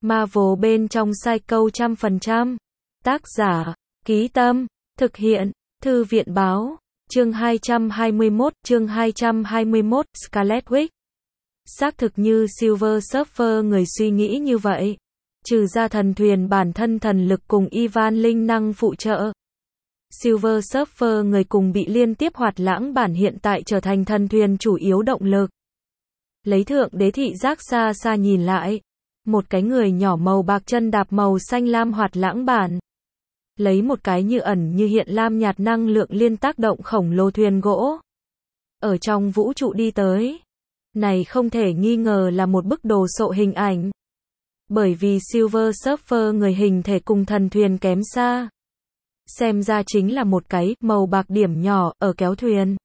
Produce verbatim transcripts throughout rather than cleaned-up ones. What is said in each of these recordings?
Marvel bên trong Psycho trăm phần trăm. Tác giả, Ký Tâm, thực hiện, Thư viện Báo, chương hai trăm hai mươi mốt, chương hai trăm hai mươi mốt, Scarlet Witch. Xác thực như Silver Surfer người suy nghĩ như vậy. Trừ ra thần thuyền bản thân thần lực cùng Ivan linh năng phụ trợ. Silver Surfer người cùng bị liên tiếp hoạt lãng bản hiện tại trở thành thần thuyền chủ yếu động lực. Lấy thượng đế thị giác xa xa nhìn lại. Một cái người nhỏ màu bạc chân đạp màu xanh lam hoạt lãng bản. Lấy một cái như ẩn như hiện lam nhạt năng lượng liên tác động khổng lồ thuyền gỗ. Ở trong vũ trụ đi tới. Này không thể nghi ngờ là một bức đồ sộ hình ảnh. Bởi vì Silver Surfer người hình thể cùng thần thuyền kém xa. Xem ra chính là một cái màu bạc điểm nhỏ ở kéo thuyền.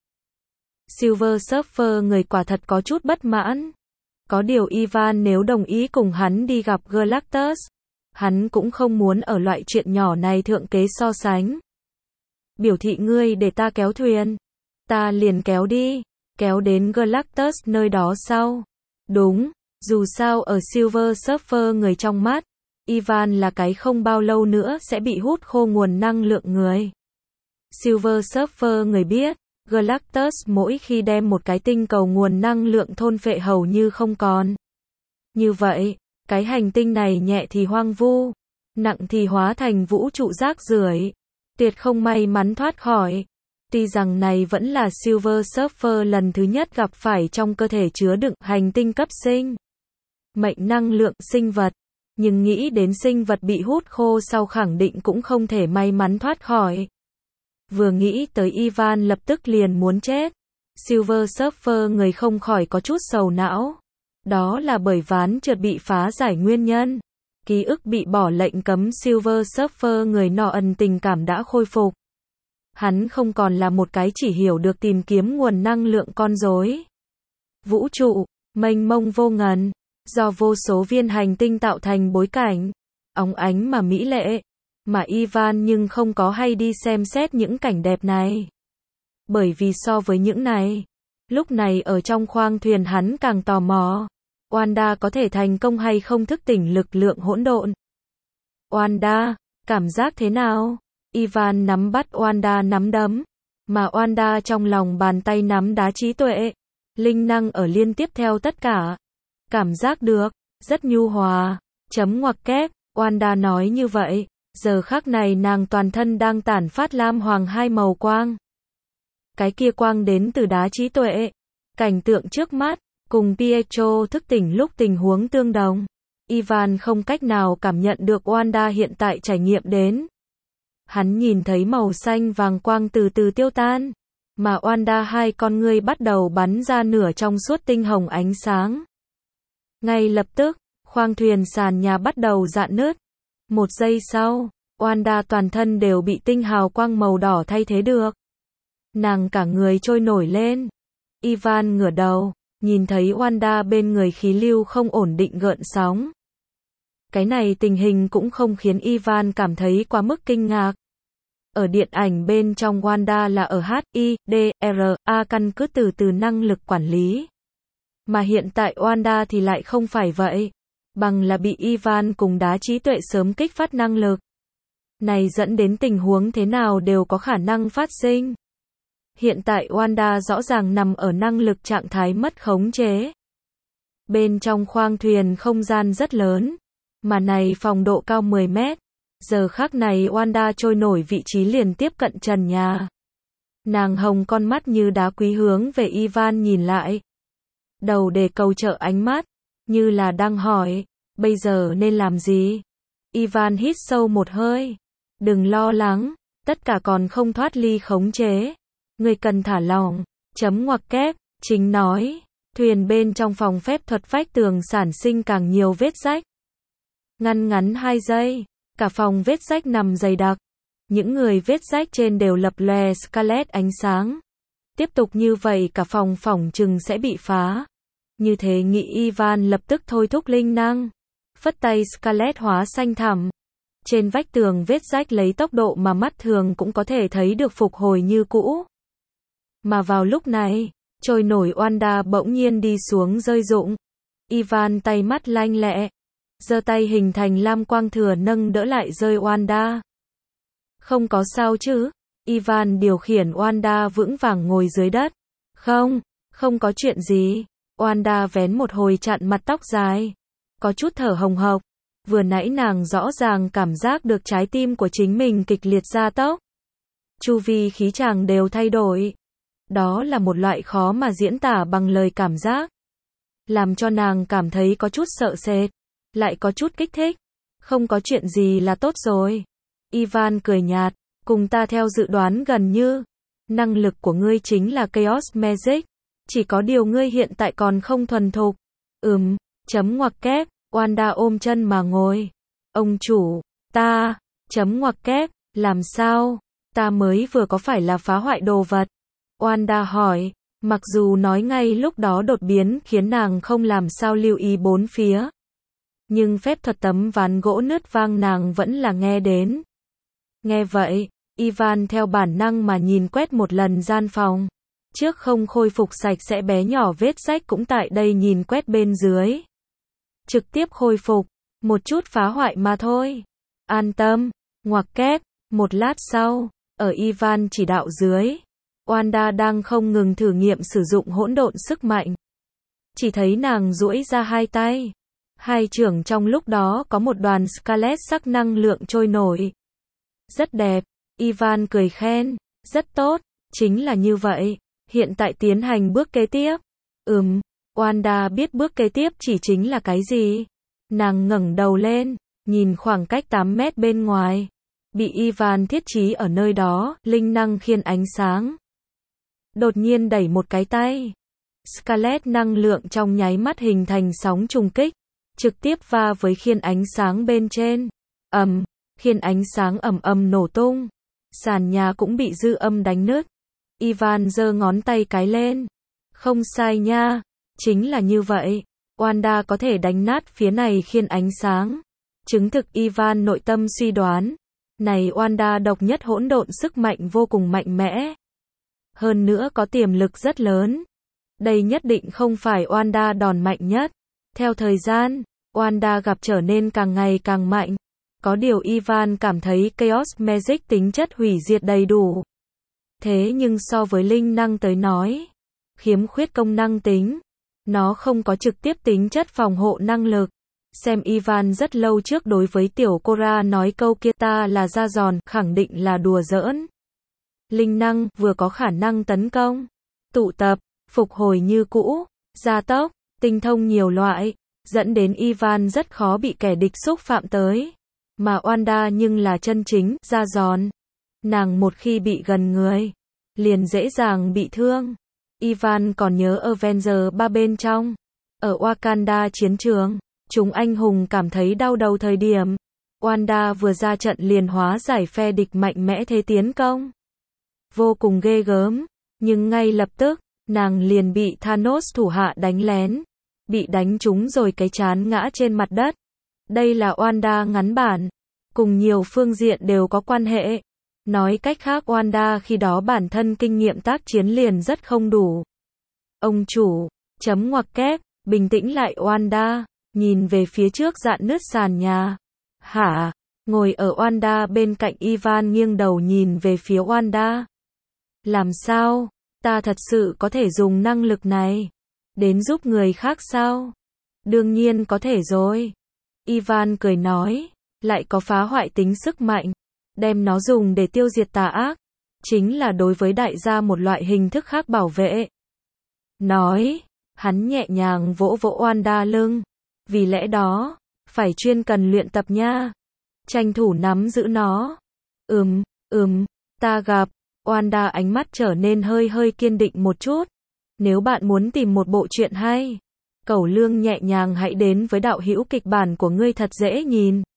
Silver Surfer người quả thật có chút bất mãn. Có điều Ivan nếu đồng ý cùng hắn đi gặp Galactus, hắn cũng không muốn ở loại chuyện nhỏ này thượng kế so sánh. Biểu thị ngươi để ta kéo thuyền. Ta liền kéo đi. Kéo đến Galactus nơi đó sau. Đúng, dù sao ở Silver Surfer người trong mắt, Ivan là cái không bao lâu nữa sẽ bị hút khô nguồn năng lượng người. Silver Surfer người biết, Galactus mỗi khi đem một cái tinh cầu nguồn năng lượng thôn phệ hầu như không còn. Như vậy, cái hành tinh này nhẹ thì hoang vu, nặng thì hóa thành vũ trụ rác rưởi, tuyệt không may mắn thoát khỏi. Tuy rằng này vẫn là Silver Surfer lần thứ nhất gặp phải trong cơ thể chứa đựng hành tinh cấp sinh mệnh năng lượng sinh vật, nhưng nghĩ đến sinh vật bị hút khô sau khẳng định cũng không thể may mắn thoát khỏi. Vừa nghĩ tới Ivan lập tức liền muốn chết. Silver Surfer người không khỏi có chút sầu não. Đó là bởi ván trượt bị phá giải nguyên nhân. Ký ức bị bỏ lệnh cấm Silver Surfer người nọ ẩn tình cảm đã khôi phục. Hắn không còn là một cái chỉ hiểu được tìm kiếm nguồn năng lượng con rối. Vũ trụ, mênh mông vô ngần, do vô số viên hành tinh tạo thành bối cảnh, óng ánh mà mỹ lệ. Mà Ivan nhưng không có hay đi xem xét những cảnh đẹp này. Bởi vì so với những này, lúc này ở trong khoang thuyền hắn càng tò mò. Wanda có thể thành công hay không thức tỉnh lực lượng hỗn độn. Wanda, cảm giác thế nào? Ivan nắm bắt Wanda nắm đấm. Mà Wanda trong lòng bàn tay nắm đá trí tuệ. Linh năng ở liên tiếp theo tất cả. Cảm giác được, rất nhu hòa. Chấm ngoặc kép, Wanda nói như vậy. Giờ khắc này nàng toàn thân đang tản phát lam hoàng hai màu quang. Cái kia quang đến từ đá trí tuệ. Cảnh tượng trước mắt, cùng Pietro thức tỉnh lúc tình huống tương đồng. Ivan không cách nào cảm nhận được Wanda hiện tại trải nghiệm đến. Hắn nhìn thấy màu xanh vàng quang từ từ tiêu tan. Mà Wanda hai con ngươi bắt đầu bắn ra nửa trong suốt tinh hồng ánh sáng. Ngay lập tức, khoang thuyền sàn nhà bắt đầu rạn nứt. Một giây sau, Wanda toàn thân đều bị tinh hào quang màu đỏ thay thế được. Nàng cả người trôi nổi lên. Ivan ngửa đầu, nhìn thấy Wanda bên người khí lưu không ổn định gợn sóng. Cái này tình hình cũng không khiến Ivan cảm thấy quá mức kinh ngạc. Ở điện ảnh bên trong Wanda là ở H I D R A căn cứ từ từ năng lực quản lý. Mà hiện tại Wanda thì lại không phải vậy. Bằng là bị Ivan cùng đá trí tuệ sớm kích phát năng lực. Này dẫn đến tình huống thế nào đều có khả năng phát sinh. Hiện tại Wanda rõ ràng nằm ở năng lực trạng thái mất khống chế. Bên trong khoang thuyền không gian rất lớn. Mà này phòng độ cao mười mét. Giờ khắc này Wanda trôi nổi vị trí liền tiếp cận trần nhà. Nàng hồng con mắt như đá quý hướng về Ivan nhìn lại. Đầu để cầu trợ ánh mắt. Như là đang hỏi, bây giờ nên làm gì? Ivan hít sâu một hơi. Đừng lo lắng, tất cả còn không thoát ly khống chế. Ngươi cần thả lỏng. Chấm ngoặc kép, chính nói. Thuyền bên trong phòng phép thuật vách tường sản sinh càng nhiều vết rách. Ngăn ngắn hai giây, cả phòng vết rách nằm dày đặc. Những người vết rách trên đều lập lòe Scarlet ánh sáng. Tiếp tục như vậy cả phòng phỏng chừng sẽ bị phá. Như thế nghĩ Ivan lập tức thôi thúc linh năng. Phất tay Scarlet hóa xanh thẳm. Trên vách tường vết rách lấy tốc độ mà mắt thường cũng có thể thấy được phục hồi như cũ. Mà vào lúc này, trôi nổi Wanda bỗng nhiên đi xuống rơi rụng. Ivan tay mắt lanh lẹ. giơ tay hình thành lam quang thừa nâng đỡ lại rơi Wanda. Không có sao chứ? Ivan điều khiển Wanda vững vàng ngồi dưới đất. Không, không có chuyện gì. Wanda vén một hồi chặn mặt tóc dài. Có chút thở hồng hộc. Vừa nãy nàng rõ ràng cảm giác được trái tim của chính mình kịch liệt gia tốc. Chu vi khí chàng đều thay đổi. Đó là một loại khó mà diễn tả bằng lời cảm giác. Làm cho nàng cảm thấy có chút sợ sệt. Lại có chút kích thích. Không có chuyện gì là tốt rồi. Ivan cười nhạt. Cùng ta theo dự đoán gần như. Năng lực của ngươi chính là Chaos Magic. Chỉ có điều ngươi hiện tại còn không thuần thục. Ừm, chấm ngoặc kép. Wanda ôm chân mà ngồi. Ông chủ, ta, chấm ngoặc kép, làm sao? Ta mới vừa có phải là phá hoại đồ vật? Wanda hỏi, mặc dù nói ngay lúc đó đột biến khiến nàng không làm sao lưu ý bốn phía. Nhưng phép thuật tấm ván gỗ nứt vang nàng vẫn là nghe đến. Nghe vậy, Ivan theo bản năng mà nhìn quét một lần gian phòng. Trước không khôi phục sạch sẽ bé nhỏ vết rách cũng tại đây nhìn quét bên dưới. Trực tiếp khôi phục, một chút phá hoại mà thôi. An tâm, ngoặc kép, một lát sau, ở Ivan chỉ đạo dưới, Wanda đang không ngừng thử nghiệm sử dụng hỗn độn sức mạnh. Chỉ thấy nàng duỗi ra hai tay. Hai chưởng trong lúc đó có một đoàn Scarlet sắc năng lượng trôi nổi. Rất đẹp, Ivan cười khen, rất tốt, chính là như vậy, hiện tại tiến hành bước kế tiếp. Ừm, Wanda biết bước kế tiếp chỉ chính là cái gì. Nàng ngẩng đầu lên, nhìn khoảng cách tám mét bên ngoài. Bị Ivan thiết trí ở nơi đó, linh năng khiên ánh sáng. Đột nhiên đẩy một cái tay. Scarlet năng lượng trong nháy mắt hình thành sóng trùng kích. Trực tiếp va với khiên ánh sáng bên trên. Ầm, khiên ánh sáng ầm ầm nổ tung. Sàn nhà cũng bị dư âm đánh nứt. Ivan giơ ngón tay cái lên. Không sai nha. Chính là như vậy. Wanda có thể đánh nát phía này khiên ánh sáng. Chứng thực Ivan nội tâm suy đoán. Này Wanda độc nhất hỗn độn sức mạnh vô cùng mạnh mẽ. Hơn nữa có tiềm lực rất lớn. Đây nhất định không phải Wanda đòn mạnh nhất. Theo thời gian, Wanda gặp trở nên càng ngày càng mạnh. Có điều Ivan cảm thấy Chaos Magic tính chất hủy diệt đầy đủ. Thế nhưng so với linh năng tới nói, khiếm khuyết công năng tính. Nó không có trực tiếp tính chất phòng hộ năng lực. Xem Ivan rất lâu trước đối với tiểu Cora nói câu kia ta là da giòn, khẳng định là đùa giỡn. Linh năng vừa có khả năng tấn công, tụ tập, phục hồi như cũ, gia tốc, tinh thông nhiều loại, dẫn đến Ivan rất khó bị kẻ địch xúc phạm tới. Mà Wanda nhưng là chân chính, da giòn. Nàng một khi bị gần người, liền dễ dàng bị thương. Ivan còn nhớ Avengers ba bên trong. Ở Wakanda chiến trường, chúng anh hùng cảm thấy đau đầu thời điểm. Wanda vừa ra trận liền hóa giải phe địch mạnh mẽ thế tiến công. Vô cùng ghê gớm. Nhưng ngay lập tức, nàng liền bị Thanos thủ hạ đánh lén. Bị đánh trúng rồi cái chán ngã trên mặt đất. Đây là Wanda ngắn bản. Cùng nhiều phương diện đều có quan hệ. Nói cách khác Wanda khi đó bản thân kinh nghiệm tác chiến liền rất không đủ. Ông chủ, chấm ngoặc kép, bình tĩnh lại Wanda, nhìn về phía trước dạn nứt sàn nhà. Hả? Ngồi ở Wanda bên cạnh Ivan nghiêng đầu nhìn về phía Wanda. Làm sao? Ta thật sự có thể dùng năng lực này đến giúp người khác sao? Đương nhiên có thể rồi. Ivan cười nói, lại có phá hoại tính sức mạnh. Đem nó dùng để tiêu diệt tà ác. Chính là đối với đại gia một loại hình thức khác bảo vệ. Nói, hắn nhẹ nhàng vỗ vỗ Wanda lưng. Vì lẽ đó, phải chuyên cần luyện tập nha. Tranh thủ nắm giữ nó. Ừm, ừm, ta gặp. Wanda ánh mắt trở nên hơi hơi kiên định một chút. Nếu bạn muốn tìm một bộ truyện hay, Cẩu Lương nhẹ nhàng hãy đến với đạo hữu kịch bản của ngươi thật dễ nhìn.